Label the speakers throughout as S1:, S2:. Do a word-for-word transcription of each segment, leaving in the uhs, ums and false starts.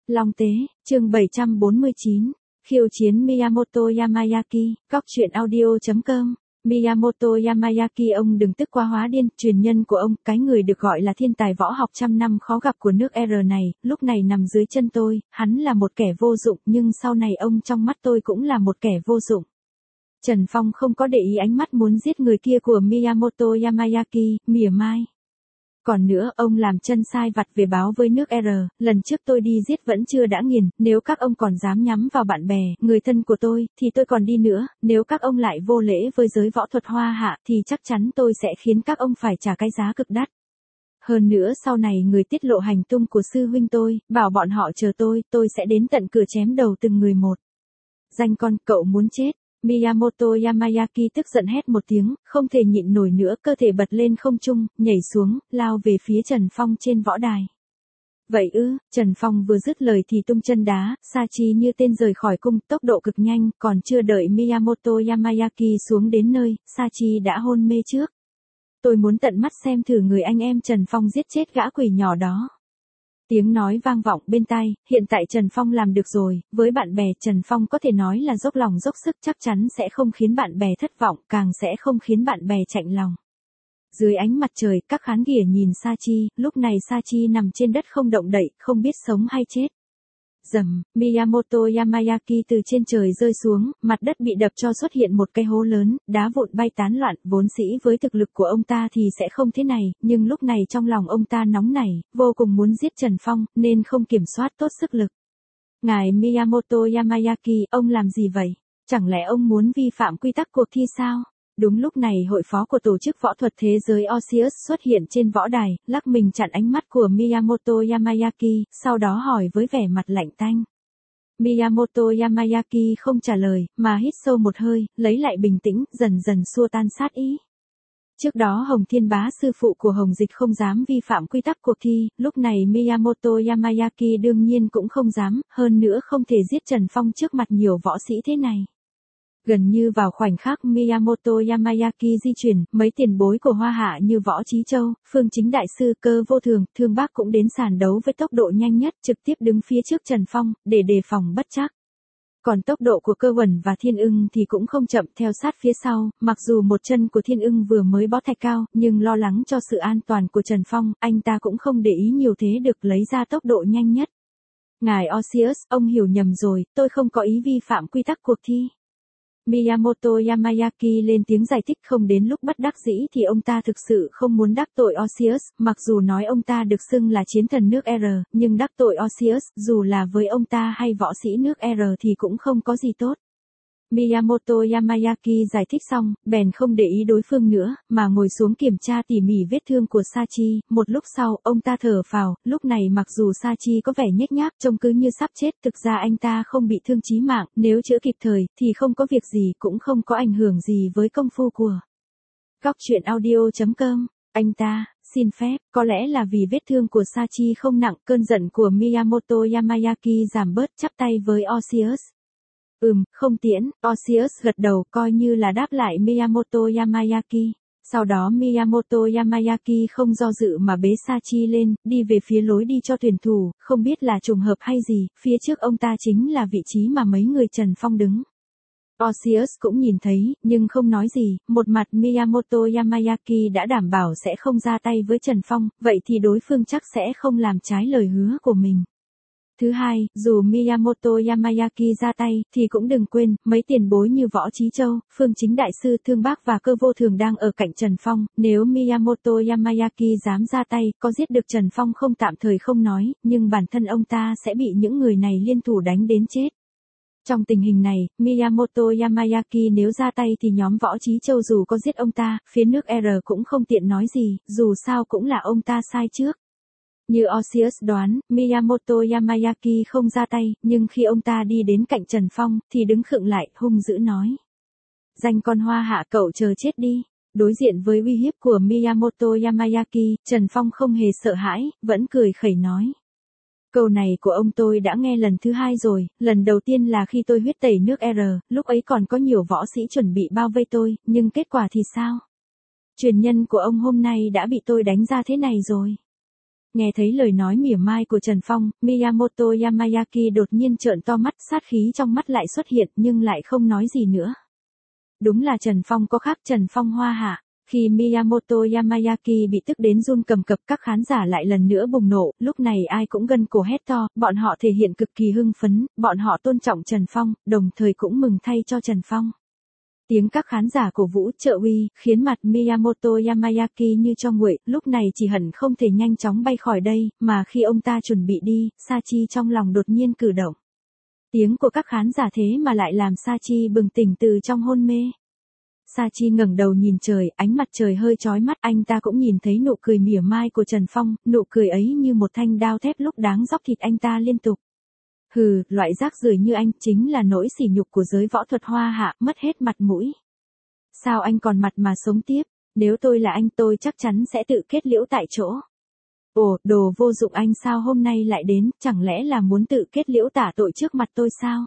S1: Long Tế, chương bảy trăm bốn mươi chín, khiêu chiến Miyamoto Yamayaki, góc truyện audio chấm com. Miyamoto Yamayaki, ông đừng tức quá hóa điên, truyền nhân của ông, cái người được gọi là thiên tài võ học trăm năm khó gặp của nước R này, lúc này nằm dưới chân tôi, hắn là một kẻ vô dụng, nhưng sau này ông trong mắt tôi cũng là một kẻ vô dụng. Trần Phong không có để ý ánh mắt muốn giết người kia của Miyamoto Yamayaki, mỉa mai. Còn nữa, ông làm chân sai vặt về báo với nước R, lần trước tôi đi giết vẫn chưa đã nghiền, nếu các ông còn dám nhắm vào bạn bè, người thân của tôi, thì tôi còn đi nữa, nếu các ông lại vô lễ với giới võ thuật Hoa Hạ, thì chắc chắn tôi sẽ khiến các ông phải trả cái giá cực đắt. Hơn nữa sau này người tiết lộ hành tung của sư huynh tôi, bảo bọn họ chờ tôi, tôi sẽ đến tận cửa chém đầu từng người một. Danh con, cậu muốn chết. Miyamoto Yamayaki tức giận hét một tiếng, không thể nhịn nổi nữa, cơ thể bật lên không trung, nhảy xuống, lao về phía Trần Phong trên võ đài. Vậy ư, Trần Phong vừa dứt lời thì tung chân đá, Sachi như tên rời khỏi cung, tốc độ cực nhanh, còn chưa đợi Miyamoto Yamayaki xuống đến nơi, Sachi đã hôn mê trước. Tôi muốn tận mắt xem thử người anh em Trần Phong giết chết gã quỷ nhỏ đó. Tiếng nói vang vọng bên tai, hiện tại Trần Phong làm được rồi, với bạn bè Trần Phong có thể nói là dốc lòng dốc sức, chắc chắn sẽ không khiến bạn bè thất vọng, càng sẽ không khiến bạn bè chạnh lòng. Dưới ánh mặt trời, các khán giả nhìn Sachi, lúc này Sachi nằm trên đất không động đậy, không biết sống hay chết. Rầm, Miyamoto Yamayaki từ trên trời rơi xuống, mặt đất bị đập cho xuất hiện một cái hố lớn, đá vụn bay tán loạn, vốn dĩ với thực lực của ông ta thì sẽ không thế này, nhưng lúc này trong lòng ông ta nóng nảy, vô cùng muốn giết Trần Phong, nên không kiểm soát tốt sức lực. Ngài Miyamoto Yamayaki, ông làm gì vậy? Chẳng lẽ ông muốn vi phạm quy tắc cuộc thi sao? Đúng lúc này hội phó của tổ chức võ thuật thế giới Osius xuất hiện trên võ đài, lắc mình chặn ánh mắt của Miyamoto Yamayaki, sau đó hỏi với vẻ mặt lạnh tanh. Miyamoto Yamayaki không trả lời, mà hít sâu một hơi, lấy lại bình tĩnh, dần dần xua tan sát ý. Trước đó Hồng Thiên Bá sư phụ của Hồng Dịch không dám vi phạm quy tắc cuộc thi, lúc này Miyamoto Yamayaki đương nhiên cũng không dám, hơn nữa không thể giết Trần Phong trước mặt nhiều võ sĩ thế này. Gần như vào khoảnh khắc Miyamoto Yamayaki di chuyển, mấy tiền bối của Hoa Hạ như Võ Chí Châu, Phương Chính Đại Sư, Cơ Vô Thường, Thương Bác cũng đến sàn đấu với tốc độ nhanh nhất, trực tiếp đứng phía trước Trần Phong, để đề phòng bất trắc. Còn tốc độ của Cơ Uẩn và Thiên Ưng thì cũng không chậm, theo sát phía sau, mặc dù một chân của Thiên Ưng vừa mới bó thạch cao, nhưng lo lắng cho sự an toàn của Trần Phong, anh ta cũng không để ý nhiều thế được lấy ra tốc độ nhanh nhất. Ngài Osius, ông hiểu nhầm rồi, tôi không có ý vi phạm quy tắc cuộc thi. Miyamoto Yamayaki lên tiếng giải thích, không đến lúc bất đắc dĩ thì ông ta thực sự không muốn đắc tội Osius, mặc dù nói ông ta được xưng là chiến thần nước R, nhưng đắc tội Osius, dù là với ông ta hay võ sĩ nước R thì cũng không có gì tốt. Miyamoto Yamayaki giải thích xong, bèn không để ý đối phương nữa, mà ngồi xuống kiểm tra tỉ mỉ vết thương của Sachi, một lúc sau, ông ta thở phào, lúc này mặc dù Sachi có vẻ nhếch nhác, trông cứ như sắp chết, thực ra anh ta không bị thương chí mạng, nếu chữa kịp thời, thì không có việc gì, cũng không có ảnh hưởng gì với công phu của góc truyện audio chấm com. Anh ta, xin phép, có lẽ là vì vết thương của Sachi không nặng, cơn giận của Miyamoto Yamayaki giảm bớt, chắp tay với Osius. Ừm, không tiễn, Osius gật đầu, coi như là đáp lại Miyamoto Yamayaki. Sau đó Miyamoto Yamayaki không do dự mà bế Sachi lên, đi về phía lối đi cho tuyển thủ, không biết là trùng hợp hay gì, phía trước ông ta chính là vị trí mà mấy người Trần Phong đứng. Osius cũng nhìn thấy, nhưng không nói gì, một mặt Miyamoto Yamayaki đã đảm bảo sẽ không ra tay với Trần Phong, vậy thì đối phương chắc sẽ không làm trái lời hứa của mình. Thứ hai, dù Miyamoto Yamayaki ra tay, thì cũng đừng quên, mấy tiền bối như Võ Chí Châu, Phương Chính Đại Sư, Thương Bác và Cơ Vô Thường đang ở cạnh Trần Phong, nếu Miyamoto Yamayaki dám ra tay, có giết được Trần Phong không tạm thời không nói, nhưng bản thân ông ta sẽ bị những người này liên thủ đánh đến chết. Trong tình hình này, Miyamoto Yamayaki nếu ra tay thì nhóm Võ Chí Châu dù có giết ông ta, phía nước R cũng không tiện nói gì, dù sao cũng là ông ta sai trước. Như Osius đoán, Miyamoto Yamayaki không ra tay, nhưng khi ông ta đi đến cạnh Trần Phong, thì đứng khựng lại, hung dữ nói. Danh con Hoa Hạ, cậu chờ chết đi. Đối diện với uy hiếp của Miyamoto Yamayaki, Trần Phong không hề sợ hãi, vẫn cười khẩy nói. Câu này của ông tôi đã nghe lần thứ hai rồi, lần đầu tiên là khi tôi huyết tẩy nước R, lúc ấy còn có nhiều võ sĩ chuẩn bị bao vây tôi, nhưng kết quả thì sao? Truyền nhân của ông hôm nay đã bị tôi đánh ra thế này rồi. Nghe thấy lời nói mỉa mai của Trần Phong, Miyamoto Yamayaki đột nhiên trợn to mắt, sát khí trong mắt lại xuất hiện nhưng lại không nói gì nữa. Đúng là Trần Phong có khác, Trần Phong hoa hạ. Khi Miyamoto Yamayaki bị tức đến run cầm cập, các khán giả lại lần nữa bùng nổ, lúc này ai cũng gân cổ hét to, bọn họ thể hiện cực kỳ hưng phấn, bọn họ tôn trọng Trần Phong, đồng thời cũng mừng thay cho Trần Phong. Tiếng các khán giả cổ vũ trợ uy, khiến mặt Miyamoto Yamayaki như cho nguội, lúc này chỉ hận không thể nhanh chóng bay khỏi đây, mà khi ông ta chuẩn bị đi, Sachi trong lòng đột nhiên cử động. Tiếng của các khán giả thế mà lại làm Sachi bừng tỉnh từ trong hôn mê. Sachi ngẩng đầu nhìn trời, ánh mặt trời hơi chói mắt, anh ta cũng nhìn thấy nụ cười mỉa mai của Trần Phong, nụ cười ấy như một thanh đao thép lúc đáng róc thịt anh ta liên tục. Hừ, loại rác rưởi như anh chính là nỗi sỉ nhục của giới võ thuật hoa hạ, mất hết mặt mũi. Sao anh còn mặt mà sống tiếp, nếu tôi là anh tôi chắc chắn sẽ tự kết liễu tại chỗ. Ồ, đồ vô dụng, anh sao hôm nay lại đến, chẳng lẽ là muốn tự kết liễu tả tội trước mặt tôi sao?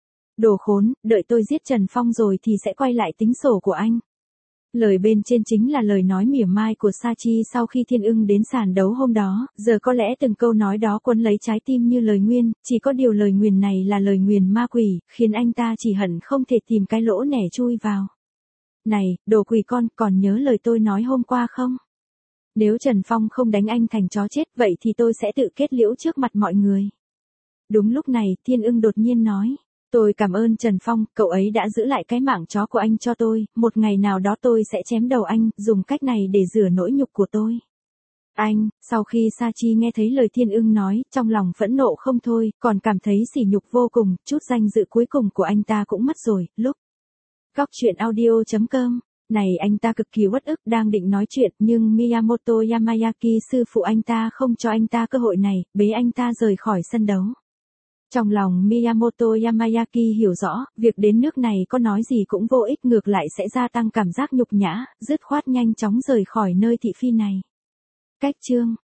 S1: Đồ khốn, đợi tôi giết Trần Phong rồi thì sẽ quay lại tính sổ của anh. Lời bên trên chính là lời nói mỉa mai của Sachi sau khi Thiên Ưng đến sàn đấu hôm đó, giờ có lẽ từng câu nói đó quấn lấy trái tim như lời nguyền, chỉ có điều lời nguyền này là lời nguyền ma quỷ, khiến anh ta chỉ hận không thể tìm cái lỗ nẻ chui vào. Này, đồ quỷ con, còn nhớ lời tôi nói hôm qua không? Nếu Trần Phong không đánh anh thành chó chết, vậy thì tôi sẽ tự kết liễu trước mặt mọi người. Đúng lúc này, Thiên Ưng đột nhiên nói. Tôi cảm ơn Trần Phong, cậu ấy đã giữ lại cái mạng chó của anh cho tôi, một ngày nào đó tôi sẽ chém đầu anh, dùng cách này để rửa nỗi nhục của tôi. Anh, sau khi Sachi nghe thấy lời Thiên Ưng nói, trong lòng phẫn nộ không thôi, còn cảm thấy sỉ nhục vô cùng, chút danh dự cuối cùng của anh ta cũng mất rồi, lúc. Góc truyện audio chấm com, này anh ta cực kỳ uất ức đang định nói chuyện nhưng Miyamoto Yamayaki sư phụ anh ta không cho anh ta cơ hội này, bế anh ta rời khỏi sân đấu. Trong lòng Miyamoto Yamayaki hiểu rõ, việc đến nước này có nói gì cũng vô ích, ngược lại sẽ gia tăng cảm giác nhục nhã, dứt khoát nhanh chóng rời khỏi nơi thị phi này. Cách chương